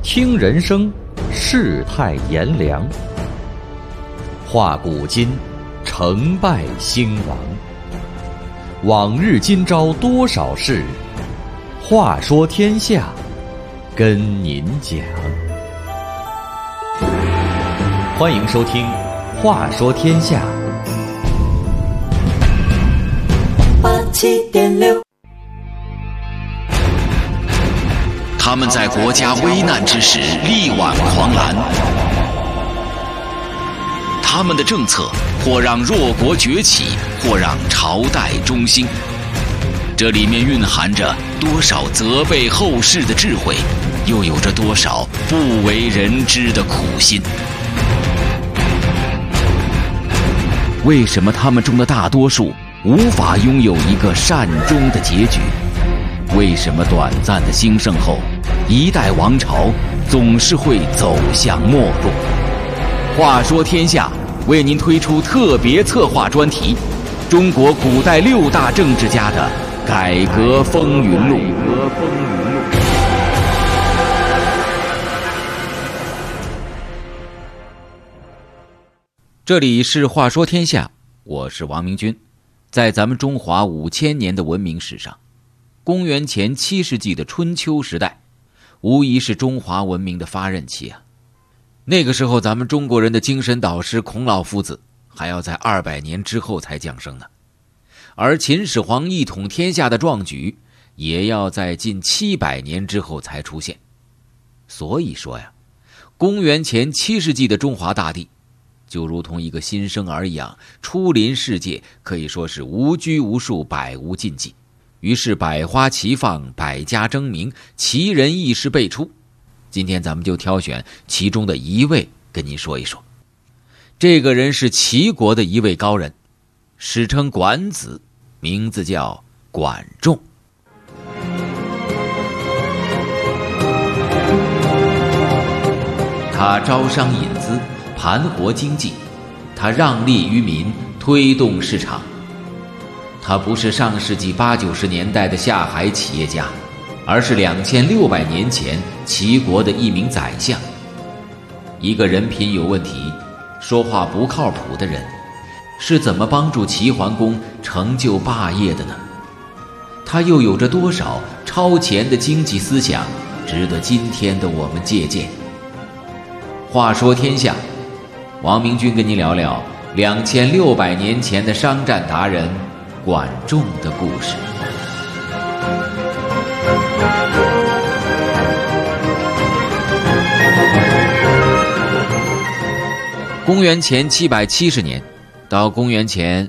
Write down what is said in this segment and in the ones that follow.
听人生，世态炎凉；话古今，成败兴亡。往日今朝多少事，话说天下，跟您讲。欢迎收听《话说天下》。 87.6。 他们在国家危难之时力挽狂澜，他们的政策或让弱国崛起，或让朝代中兴。这里面蕴含着多少责备后世的智慧，又有着多少不为人知的苦心。为什么他们中的大多数无法拥有一个善终的结局？为什么短暂的兴盛后，一代王朝总是会走向没落？话说天下为您推出特别策划专题：中国古代6大政治家的改革风云录。这里是话说天下，我是王明君。在咱们中华5000年的文明史上，公元前7世纪的春秋时代无疑是中华文明的发轫期啊。那个时候咱们中国人的精神导师孔老夫子还要在200年之后才降生呢，而秦始皇一统天下的壮举也要在近700年之后才出现。所以说呀，公元前7世纪的中华大地就如同一个新生儿一样，初临世界，可以说是无拘无束，百无禁忌。于是百花齐放，百家争鸣，奇人异事辈出。今天咱们就挑选其中的一位跟您说一说。这个人是齐国的一位高人，史称管子，名字叫管仲。他招商引资，盘活经济，他让利于民，推动市场。他不是上世纪80、90年代的下海企业家，而是2600年前齐国的一名宰相。一个人品有问题，说话不靠谱的人，是怎么帮助齐桓公成就霸业的呢？他又有着多少超前的经济思想，值得今天的我们借鉴？话说天下，王明君跟您聊聊2600年前的商战达人管仲的故事。公元前770年到公元前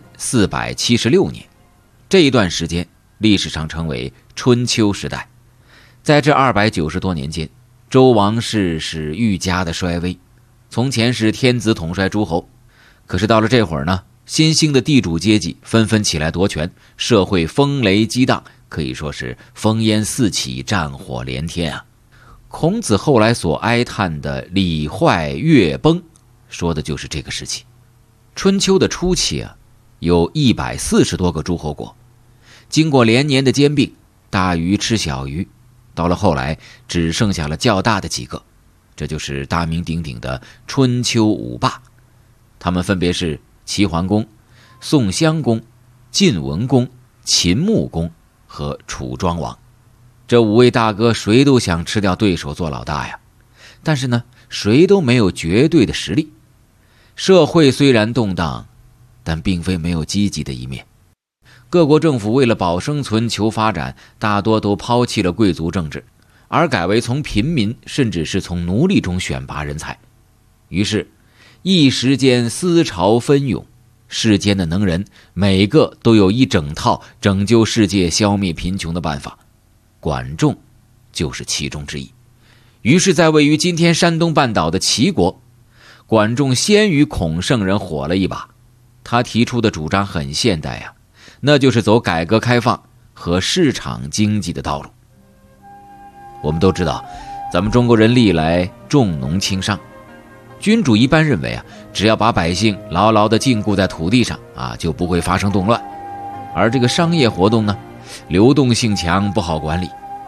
476年，这一段时间历史上称为春秋时代。在这290多年间，周王室是愈加的衰微。从前是天子统帅诸侯，可是到了这会儿呢，新兴的地主阶级纷纷起来夺权，社会风雷激荡，可以说是烽烟四起，战火连天啊。孔子后来所哀叹的礼坏乐崩，说的就是这个时期。春秋的初期啊，有140多个诸侯国，经过连年的兼并，大鱼吃小鱼，到了后来只剩下了较大的几个，这就是大名鼎鼎的春秋5霸。他们分别是齐桓公、宋襄公、晋文公、秦穆公和楚庄王。这5位大哥谁都想吃掉对手做老大呀，但是呢，谁都没有绝对的实力。社会虽然动荡，但并非没有积极的一面。各国政府为了保生存求发展，大多都抛弃了贵族政治，而改为从平民甚至是从奴隶中选拔人才。于是一时间思潮纷涌，世间的能人每个都有一整套拯救世界消灭贫穷的办法，管仲就是其中之一。于是在位于今天山东半岛的齐国，管仲先于孔圣人火了一把。他提出的主张很现代啊，那就是走改革开放和市场经济的道路。我们都知道，咱们中国人历来重农轻商，君主一般认为啊，只要把百姓牢牢地禁锢在土地上啊，就不会发生动乱。而这个商业活动呢，流动性强，不好管理，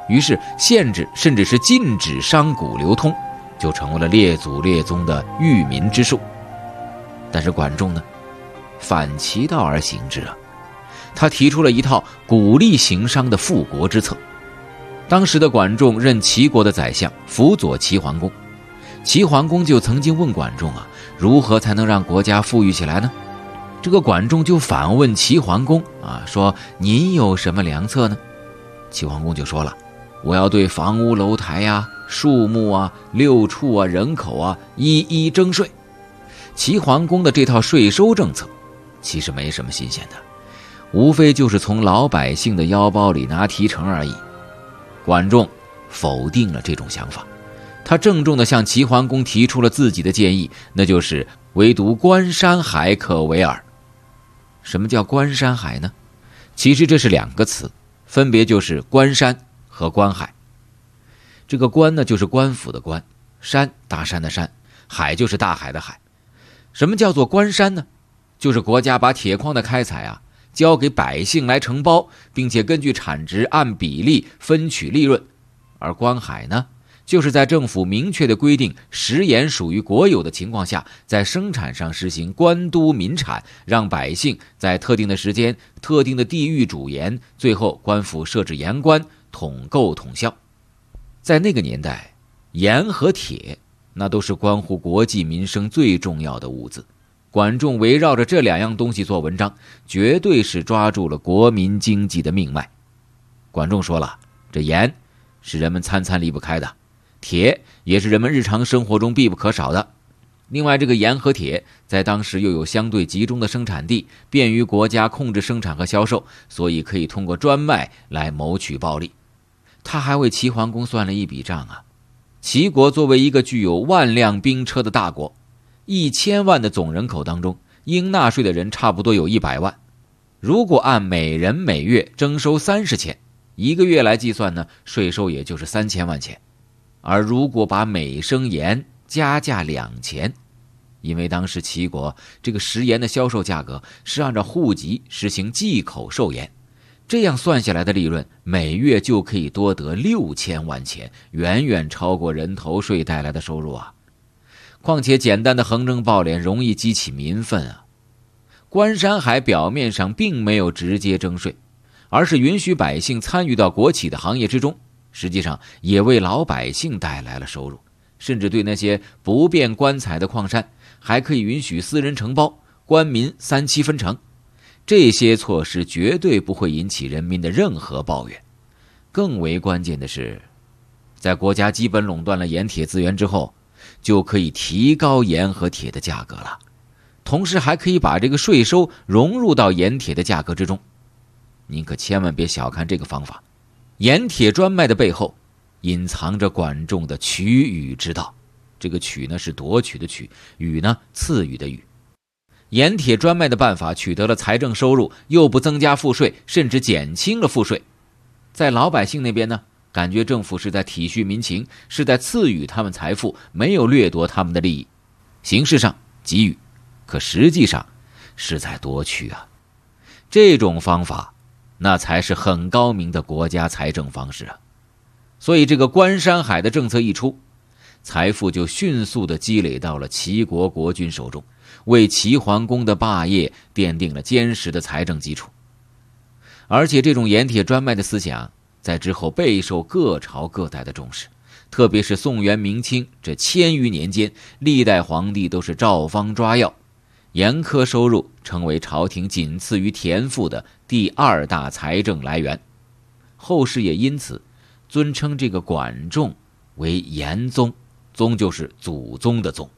于是限制甚至是禁止商贾流通，就成为了列祖列宗的育民之术。但是管仲呢，反其道而行之啊，他提出了一套鼓励行商的富国之策。当时的管仲任齐国的宰相，辅佐齐桓公。齐桓公就曾经问管仲啊，如何才能让国家富裕起来呢？这个管仲就反问齐桓公啊，说您有什么良策呢？齐桓公就说了，我要对房屋楼台啊、树木啊、六畜啊、人口啊一一征税。齐桓公的这套税收政策其实没什么新鲜的，无非就是从老百姓的腰包里拿提成而已。管仲否定了这种想法，他郑重地向齐桓公提出了自己的建议，那就是唯独关山海可为耳。什么叫关山海呢？其实这是两个词，分别就是关山和关海。这个关呢，就是官府的官，山大山的山，海就是大海的海。什么叫做关山呢？就是国家把铁矿的开采啊交给百姓来承包，并且根据产值按比例分取利润。而关海呢，就是在政府明确的规定食盐属于国有的情况下，在生产上实行官督民产，让百姓在特定的时间、特定的地域煮盐，最后官府设置盐官，统购统销。在那个年代，盐和铁那都是关乎国计民生最重要的物资。管仲围绕着这两样东西做文章，绝对是抓住了国民经济的命脉。管仲说了，这盐是人们餐餐离不开的，铁也是人们日常生活中必不可少的。另外，这个盐和铁在当时又有相对集中的生产地，便于国家控制生产和销售，所以可以通过专卖来谋取暴利。他还为齐桓公算了一笔账啊，齐国作为一个具有万辆兵车的大国，1000万的总人口当中，应纳税的人差不多有100万。如果按每人每月征收30钱，一个月来计算呢，税收也就是3000万钱。而如果把每升盐加价2钱，因为当时齐国这个食盐的销售价格是按照户籍实行忌口售盐，这样算下来的利润每月就可以多得6000万钱，远远超过人头税带来的收入啊。况且简单的横征暴敛容易激起民愤啊。关山海表面上并没有直接征税，而是允许百姓参与到国企的行业之中，实际上也为老百姓带来了收入，甚至对那些不便官采的矿山还可以允许私人承包，官民3期分成。这些措施绝对不会引起人民的任何抱怨。更为关键的是，在国家基本垄断了盐铁资源之后，就可以提高盐和铁的价格了，同时还可以把这个税收融入到盐铁的价格之中。您可千万别小看这个方法，盐铁专卖的背后隐藏着管仲的取予之道。这个取呢是夺取的取，予呢赐予的予。盐铁专卖的办法取得了财政收入，又不增加赋税，甚至减轻了赋税。在老百姓那边呢，感觉政府是在体恤民情，是在赐予他们财富，没有掠夺他们的利益。形式上给予，可实际上是在夺取啊。这种方法那才是很高明的国家财政方式啊。所以这个关山海的政策一出，财富就迅速地积累到了齐国国君手中，为齐桓公的霸业奠定了坚实的财政基础。而且这种盐铁专卖的思想在之后备受各朝各代的重视，特别是宋元明清这1000余年间，历代皇帝都是照方抓药，盐科收入成为朝廷仅次于田赋的第2大财政来源。后世也因此尊称这个管仲为盐宗，宗就是祖宗的宗。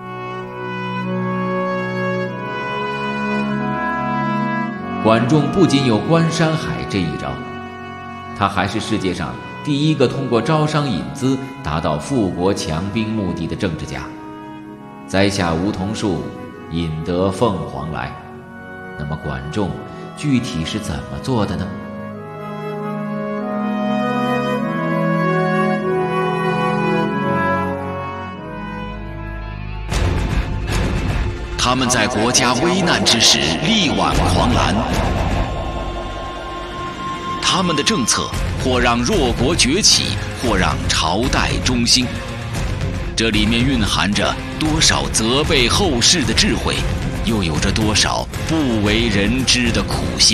管仲不仅有关山海这一招，他还是世界上第一个通过招商引资达到富国强兵目的的政治家。栽下梧桐树，引得凤凰来。那么管仲具体是怎么做的呢？ 他们在国家危难之时力挽狂澜， 他们的政策或让弱国崛起，或让朝代中兴。这里面蕴含着多少责备后世的智慧，又有着多少不为人知的苦心。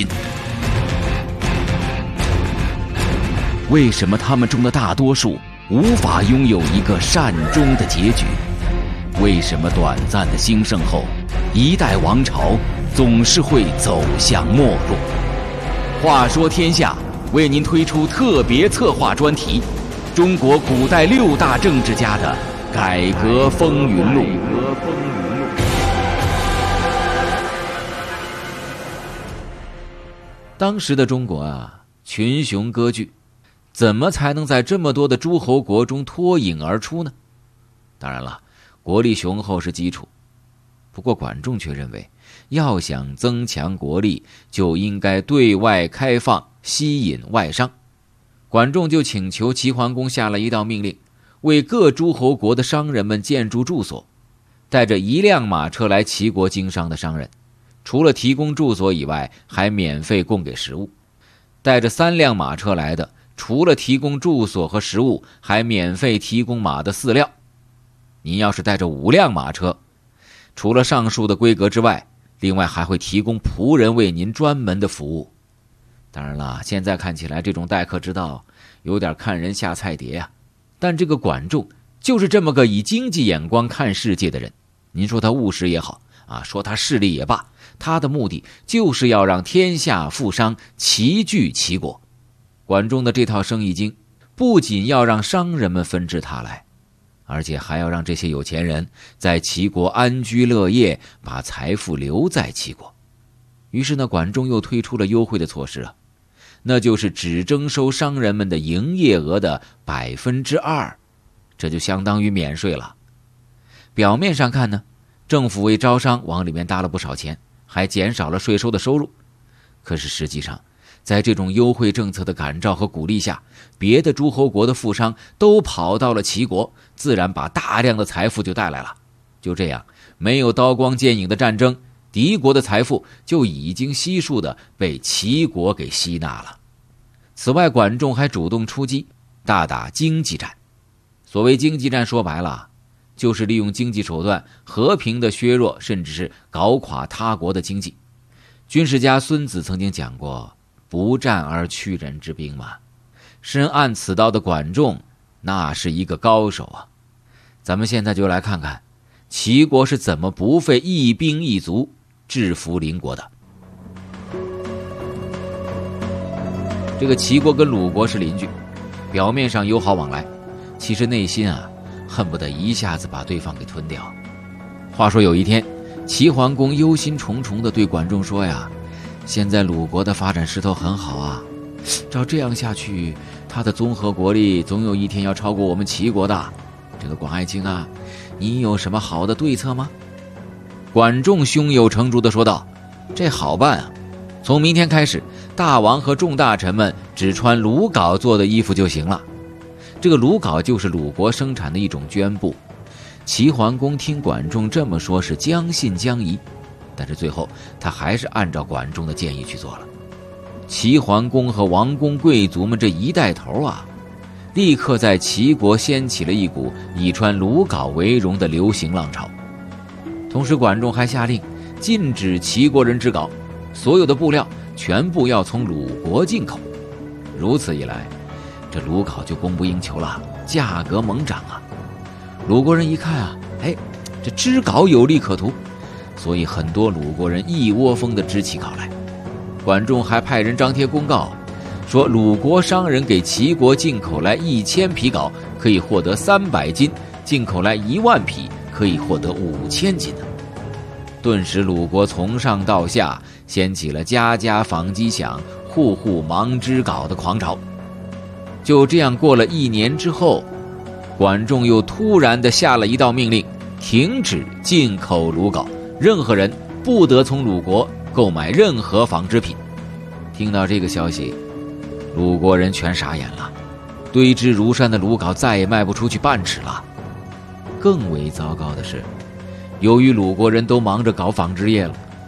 为什么他们中的大多数无法拥有一个善终的结局？为什么短暂的兴盛后，一代王朝总是会走向没落？话说天下为您推出特别策划专题《中国古代6大政治家的改革风云录》。 当时的中国啊，群雄割据，怎么才能在这么多的诸侯国中脱颖而出呢？当然了，国力雄厚是基础，不过管仲却认为，要想增强国力，就应该对外开放，吸引外商。管仲就请求齐桓公下了一道命令，为各诸侯国的商人们建筑住所，带着1辆马车来齐国经商的商人，除了提供住所以外，还免费供给食物；带着3辆马车来的，除了提供住所和食物，还免费提供马的饲料。您要是带着5辆马车，除了上述的规格之外，另外还会提供仆人为您专门的服务。当然了，现在看起来这种待客之道有点看人下菜碟啊，但这个管仲就是这么个以经济眼光看世界的人。您说他务实也好啊，说他势利也罢，他的目的就是要让天下富商齐聚齐国。管仲的这套生意经不仅要让商人们纷至沓来，而且还要让这些有钱人在齐国安居乐业，把财富留在齐国。于是呢，管仲又推出了优惠的措施那就是只征收商人们的营业额的2%，这就相当于免税了。表面上看呢，政府为招商往里面搭了不少钱，还减少了税收的收入。可是实际上，在这种优惠政策的感召和鼓励下，别的诸侯国的富商都跑到了齐国，自然把大量的财富就带来了。就这样，没有刀光剑影的战争，敌国的财富就已经悉数的被齐国给吸纳了。此外，管仲还主动出击，大打经济战。所谓经济战，说白了就是利用经济手段和平的削弱甚至是搞垮他国的经济。军事家孙子曾经讲过，不战而屈人之兵嘛。深谙此道的管仲那是一个高手啊。咱们现在就来看看齐国是怎么不费一兵一卒制服邻国的。这个齐国跟鲁国是邻居，表面上友好往来，其实内心恨不得一下子把对方给吞掉。话说有一天，齐桓公忧心忡忡地对管仲说呀，现在鲁国的发展势头很好啊，照这样下去，他的综合国力总有一天要超过我们齐国的。这个管爱卿啊，你有什么好的对策吗？管仲胸有成竹地说道，这好办啊，从明天开始，大王和众大臣们只穿鲁缟做的衣服就行了。这个鲁缟就是鲁国生产的一种绢布。齐桓公听管仲这么说是将信将疑，但是最后他还是按照管仲的建议去做了。齐桓公和王公贵族们这一带头立刻在齐国掀起了一股以穿鲁缟为荣的流行浪潮。同时管仲还下令禁止齐国人织稿，所有的布料全部要从鲁国进口。如此一来，这鲁缟就供不应求了，价格猛涨啊。鲁国人一看这织稿有利可图，所以很多鲁国人一窝蜂地织起稿来。管仲还派人张贴公告，说鲁国商人给齐国进口来1000匹稿可以获得300斤，进口来1万匹可以获得5000斤呢。顿时鲁国从上到下掀起了家家纺机响，户户忙织稿的狂潮。就这样过了1年之后，管仲又突然地下了一道命令，停止进口鲁缟，任何人不得从鲁国购买任何纺织品。听到这个消息，鲁国人全傻眼了，堆积如山的鲁缟再也卖不出去半尺了。更为糟糕的是，由于鲁国人都忙着搞纺织业了，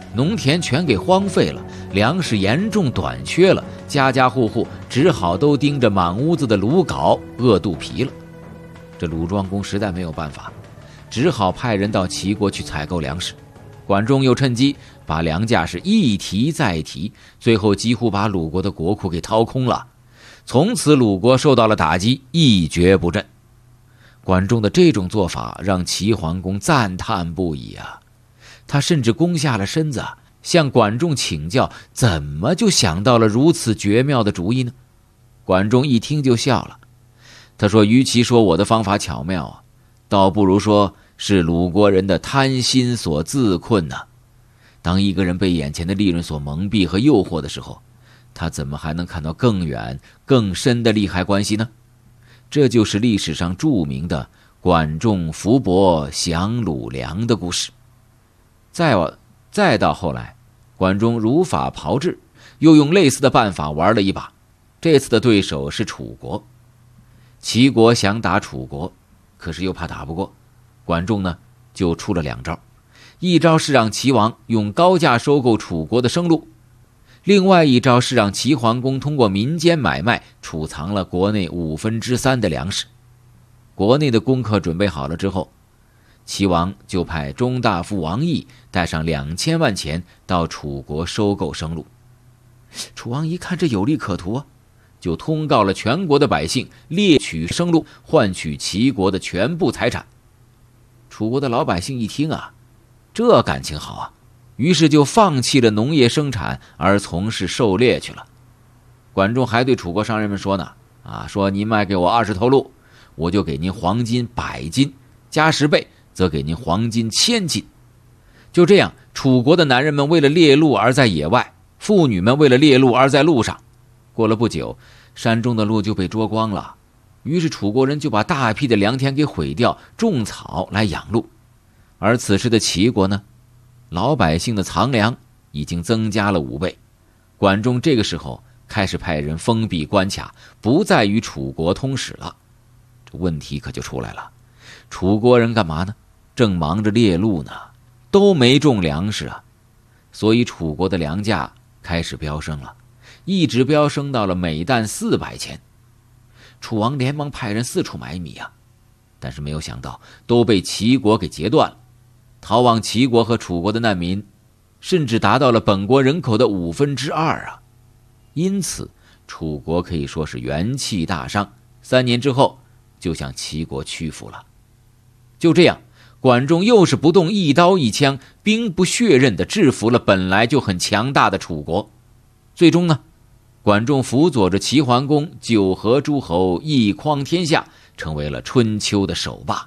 农田全给荒废了，粮食严重短缺了，家家户户只好都盯着满屋子的卤镐，饿肚皮了。这鲁庄公实在没有办法，只好派人到齐国去采购粮食。管仲又趁机把粮价是一提再提，最后几乎把鲁国的国库给掏空了。从此鲁国受到了打击，一蹶不振。管仲的这种做法让齐桓公赞叹不已啊！他甚至弓下了身子，向管仲请教，怎么就想到了如此绝妙的主意呢？管仲一听就笑了，他说：“与其说我的方法巧妙啊，倒不如说是鲁国人的贪心所自困呢。当一个人被眼前的利润所蒙蔽和诱惑的时候，他怎么还能看到更远更深的利害关系呢？这就是历史上著名的管仲伏伯降鲁梁的故事。再到后来，管仲如法炮制，又用类似的办法玩了一把。这次的对手是楚国。齐国想打楚国，可是又怕打不过，管仲呢就出了2招。一招是让齐王用高价收购楚国的生路，另外一招是让齐桓公通过民间买卖储藏了国内3/5的粮食。国内的功课准备好了之后，齐王就派中大夫王毅带上2000万钱到楚国收购生路。楚王一看这有利可图啊，就通告了全国的百姓，猎取生路换取齐国的全部财产。楚国的老百姓一听啊，这感情好啊，于是就放弃了农业生产，而从事狩猎去了。管仲还对楚国商人们说呢，说您卖给我20头鹿，我就给您黄金100斤，加10倍则给您黄金1000斤。就这样，楚国的男人们为了猎鹿而在野外，妇女们为了猎鹿而在路上。过了不久，山中的鹿就被捉光了，于是楚国人就把大批的良田给毁掉，种草来养鹿。而此时的齐国呢，老百姓的藏粮已经增加了5倍。管仲这个时候开始派人封闭关卡，不再与楚国通使了。这问题可就出来了，楚国人干嘛呢？正忙着猎鹿呢，都没种粮食啊，所以楚国的粮价开始飙升了，一直飙升到了每担400钱。楚王连忙派人四处买米啊，但是没有想到都被齐国给截断了。逃往齐国和楚国的难民甚至达到了本国人口的2/5啊！因此楚国可以说是元气大伤，3年之后就向齐国屈服了。就这样，管仲又是不动一刀一枪，兵不血刃地制服了本来就很强大的楚国。最终呢，管仲辅佐着齐桓公9合诸侯，一匡天下，成为了春秋的首霸。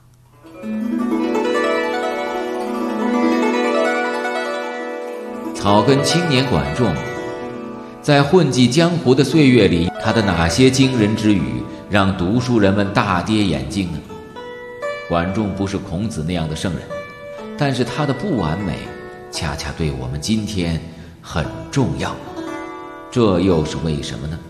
草根青年管仲，在混迹江湖的岁月里，他的哪些惊人之语让读书人们大跌眼镜呢？管仲不是孔子那样的圣人，但是他的不完美恰恰对我们今天很重要。这又是为什么呢？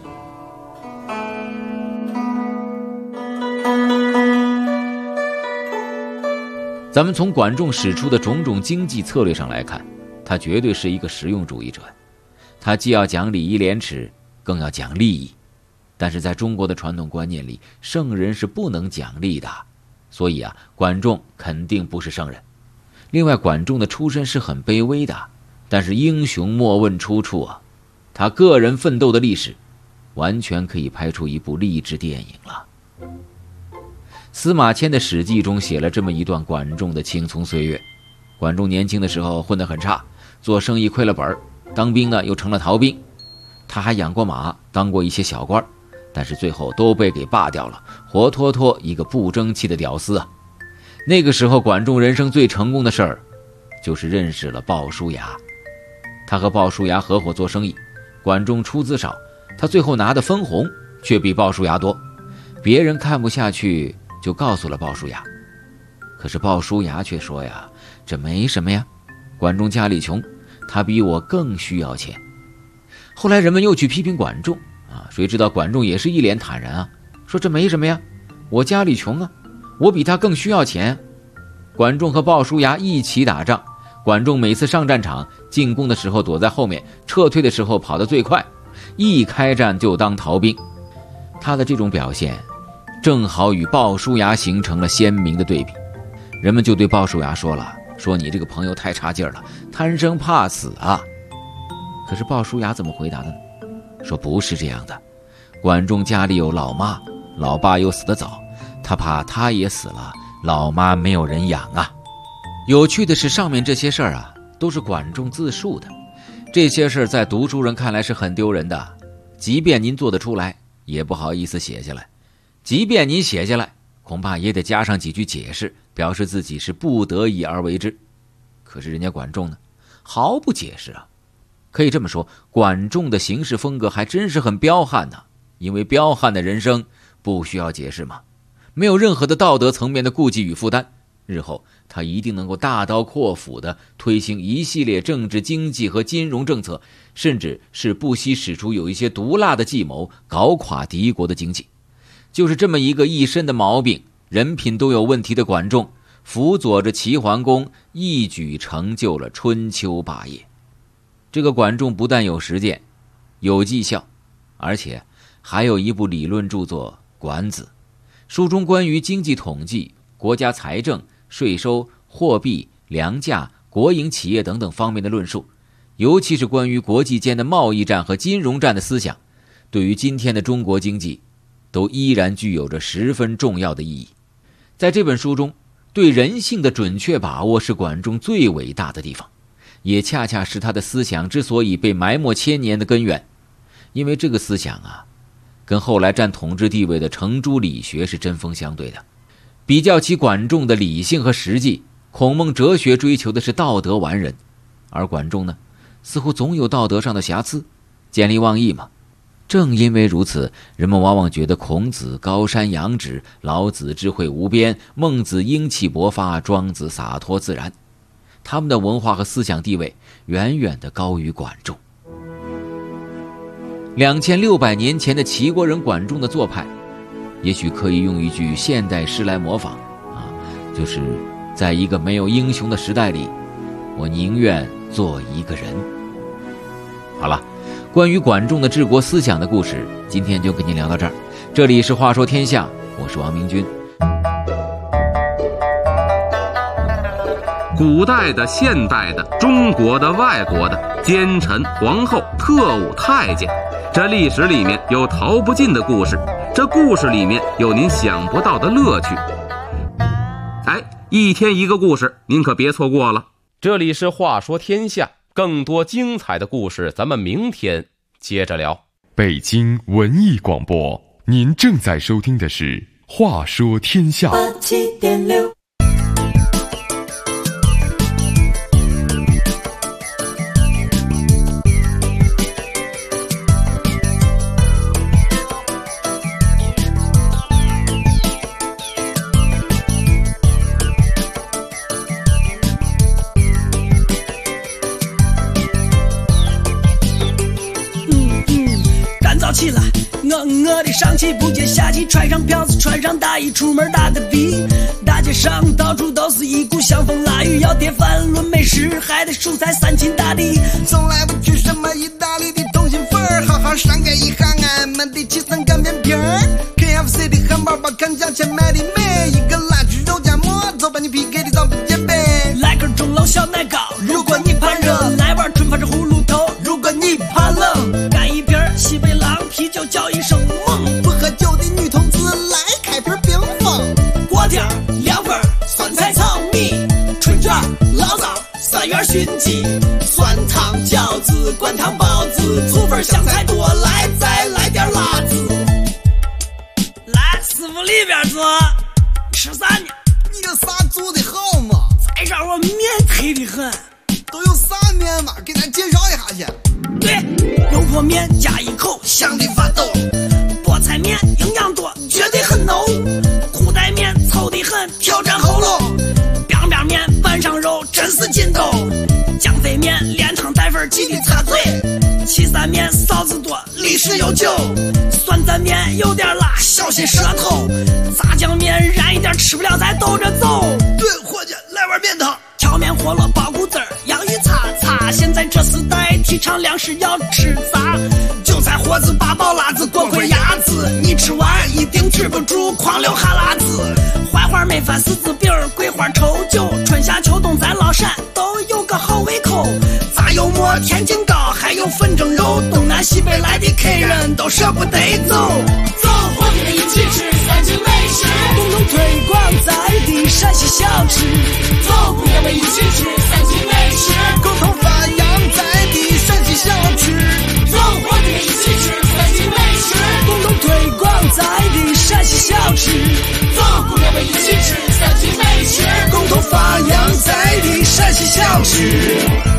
咱们从管仲使出的种种经济策略上来看，他绝对是一个实用主义者。他既要讲礼义廉耻，更要讲利益。但是在中国的传统观念里，圣人是不能讲利的，所以管仲肯定不是圣人。另外，管仲的出身是很卑微的，但是英雄莫问出处啊，他个人奋斗的历史完全可以拍出一部励志电影了。司马迁的《史记》中写了这么一段管仲的青葱岁月。管仲年轻的时候混得很差，做生意亏了本，当兵呢又成了逃兵。他还养过马，当过一些小官，但是最后都被给罢掉了，活脱脱一个不争气的屌丝啊！那个时候管仲人生最成功的事儿，就是认识了鲍叔牙。他和鲍叔牙合伙做生意，管仲出资少，他最后拿的分红却比鲍叔牙多。别人看不下去，就告诉了鲍叔牙。可是鲍叔牙却说呀，这没什么呀，管仲家里穷，他比我更需要钱。后来人们又去批评管仲谁知道管仲也是一脸坦然说这没什么呀，我家里穷我比他更需要钱。管仲和鲍叔牙一起打仗， 管仲每次上战场，进攻的时候躲在后面，撤退的时候跑得最快，一开战就当逃兵。他的这种表现正好与鲍叔牙形成了鲜明的对比。人们就对鲍叔牙说了，说你这个朋友太差劲了，贪生怕死啊。可是鲍叔牙怎么回答的呢？说不是这样的，管仲家里有老妈，老爸又死得早，他怕他也死了，老妈没有人养啊。有趣的是，上面这些事儿啊，都是管仲自述的。这些事儿在读书人看来是很丢人的，即便您做得出来，也不好意思写下来。即便您写下来，恐怕也得加上几句解释，表示自己是不得已而为之。可是人家管仲呢，毫不解释啊。可以这么说，管仲的行事风格还真是很彪悍呢，因为彪悍的人生不需要解释嘛，没有任何的道德层面的顾忌与负担。日后他一定能够大刀阔斧地推行一系列政治、经济和金融政策，甚至是不惜使出有一些毒辣的计谋，搞垮敌国的经济。就是这么一个一身的毛病，人品都有问题的管仲，辅佐着齐桓公，一举成就了春秋霸业。这个管仲不但有实践，有绩效，而且还有一部理论著作《管子》，书中关于经济统计、国家财政、税收、货币、粮价、国营企业等等方面的论述，尤其是关于国际间的贸易战和金融战的思想，对于今天的中国经济都依然具有着十分重要的意义。在这本书中，对人性的准确把握是管仲最伟大的地方，也恰恰是他的思想之所以被埋没千年的根源。因为这个思想啊，跟后来占统治地位的程朱理学是针锋相对的。比较起管仲的理性和实际，孔孟哲学追求的是道德完人，而管仲呢，似乎总有道德上的瑕疵，见利忘义嘛。正因为如此，人们往往觉得孔子高山仰止，老子智慧无边，孟子英气勃发，庄子洒脱自然。他们的文化和思想地位远远地高于管仲。2600年前的齐国人管仲的做派，也许可以用一句现代诗来模仿啊，就是在一个没有英雄的时代里，我宁愿做一个人。好了，关于管仲的治国思想的故事，今天就跟您聊到这儿。这里是话说天下，我是王明君。 古代的、现代的、中国的、外国的，奸臣、皇后、特务、太监，这历史里面有逃不尽的故事，这故事里面有您想不到的乐趣。一天一个故事，您可别错过了。 这里是话说天下，更多精彩的故事咱们明天接着聊。 北京文艺广播，您正在收听的是话说天下。87.6 起来，我的上气不接下气，穿上票子，穿上大衣，出门打个的。大街上到处都是一股香风腊雨，要点饭论美食，还得蔬菜三秦大地。 从来不吃什么意大利的通心粉，好好上盖一行俺们的起司干面皮儿。KFC 的汉堡包看价钱卖的美，一个辣猪肉夹馍，走把你 PK 的早不减肥。 来根钟楼小奶糕，如果你怕热，来碗春发这葫芦头，如果你怕冷，干一瓶西北狼啤酒叫一声猛。 不喝酒的女同志来开瓶冰峰。 锅贴凉粉酸菜炒米，春卷醪糟三元熏鸡，酸汤饺子灌汤包子，醋粉香菜多来，再来点辣子。来，师傅里边坐，吃啥呢？ 你这啥做的好嘛？ 再让我面忒的很。 都有啥面嘛？给咱介绍一下去。 对，油泼面加一口香的发抖，菠菜面营养多，绝对很浓，裤带面稠的很，挑战喉咙，边边面拌上肉真是劲斗，酱肥面连汤带粉记得擦嘴，岐山面臊子多，历史悠久，酸蘸面有点辣，小心舌头，炸酱面燃一点，吃不了再兜着走。 对，伙计，来碗面汤。 荞面和了包谷子儿， 在这时代提倡粮食要吃杂，韭菜、货子、八宝、辣子、锅盔、鸭子，你吃完一定止不住狂流哈喇子。槐花焖饭、柿子饼、桂花稠酒，春夏秋冬咱老陕都有个好胃口。炸油馍、天津糕，还有粉蒸肉，东南西北来的客人都舍不得走。 走，伙计们一起吃三秦美食， 共同推广在地陕西小吃。 走，姑娘们一起吃三秦美食， 共同发扬在地陕西小吃。 走，伙计们一起吃三秦美食， 共同推广在地陕西小吃。 走，姑娘们一起吃三秦美食， 共同发扬在地陕西小吃。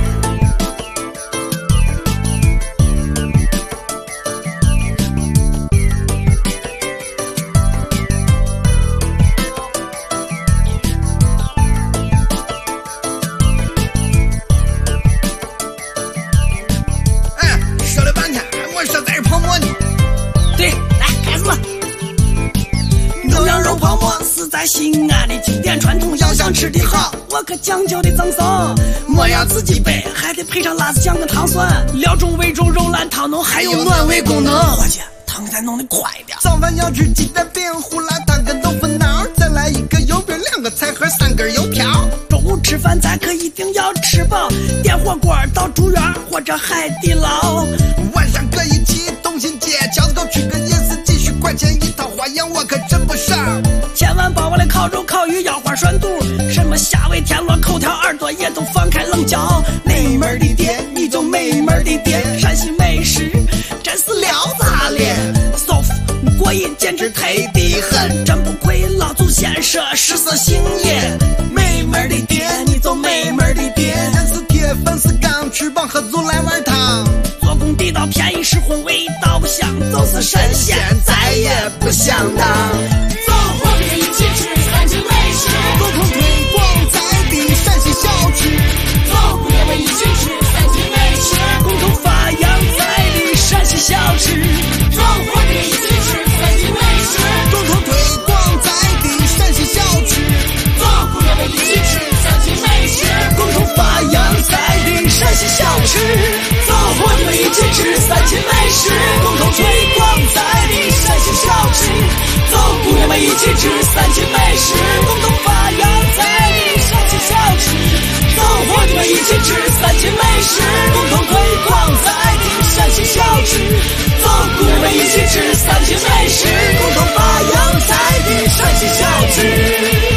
西安的经典传统，要想吃的好，我可讲究的赠送。莫要自己备，还得配上辣子酱跟糖蒜，料中味中肉烂汤浓，还有暖胃功能。伙计，汤再弄得快点。 早饭要吃鸡蛋饼、胡辣汤跟豆腐脑，再来一个油饼、2个菜盒、3根油条。 中午吃饭咱可一定要吃饱，点火锅到住院或者海底捞。 晚上可以去东新街，饺子狗去个夜市，几十块钱一套，花样我可真不少。 千万把我的烤肉、烤鱼、腰花、涮肚，什么虾尾、田螺、口条、耳朵也都放开冷嚼。美门的店你就美门的店，陕西美食真是撩炸咧，舒服过瘾，简直忒的很，真不愧老祖先说食色性也。美门的店你就美门的店， 人是铁，粉是钢，吃饱喝足来碗汤。 做工地道，便宜实惠，味道不香，就是神仙再也不想当。 走，伙计们一起吃三秦美食， 共同推广在地陕西小吃。 走，姑娘们一起吃三秦美食， 共同发扬在地陕西小吃。 走，伙计们一起吃三秦美食， 共同推广在地陕西小吃。 走，姑娘们一起吃三秦美食， 共同发扬在地陕西小吃。走，伙计们一起吃三秦美食，共同推广在地陕西小吃。走，姑娘们一起吃三秦美食，共同发扬在地陕西小吃。走，伙计们一起吃三秦美食，共同推广在地陕西小吃。走，姑娘们一起吃三秦美食，共同发扬在地陕西小吃。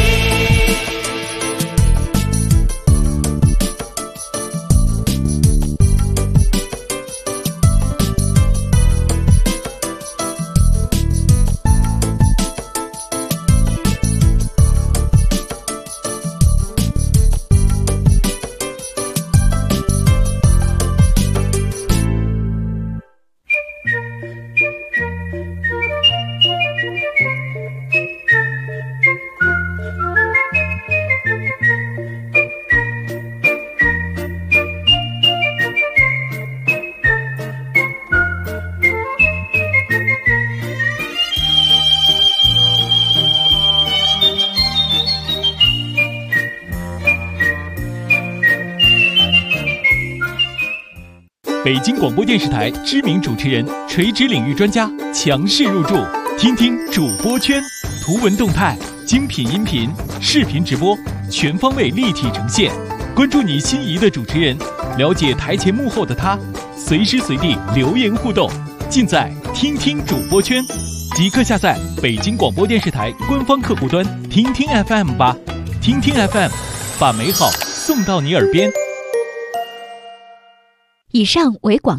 北京广播电视台知名主持人、垂直领域专家强势入驻，听听主播圈，图文动态、精品音频、视频直播，全方位立体呈现。关注你心仪的主持人，了解台前幕后的他，随时随地留言互动，尽在听听主播圈。即刻下载北京广播电视台官方客户端听听 FM 吧，听听 FM， 把美好送到你耳边。 以上为广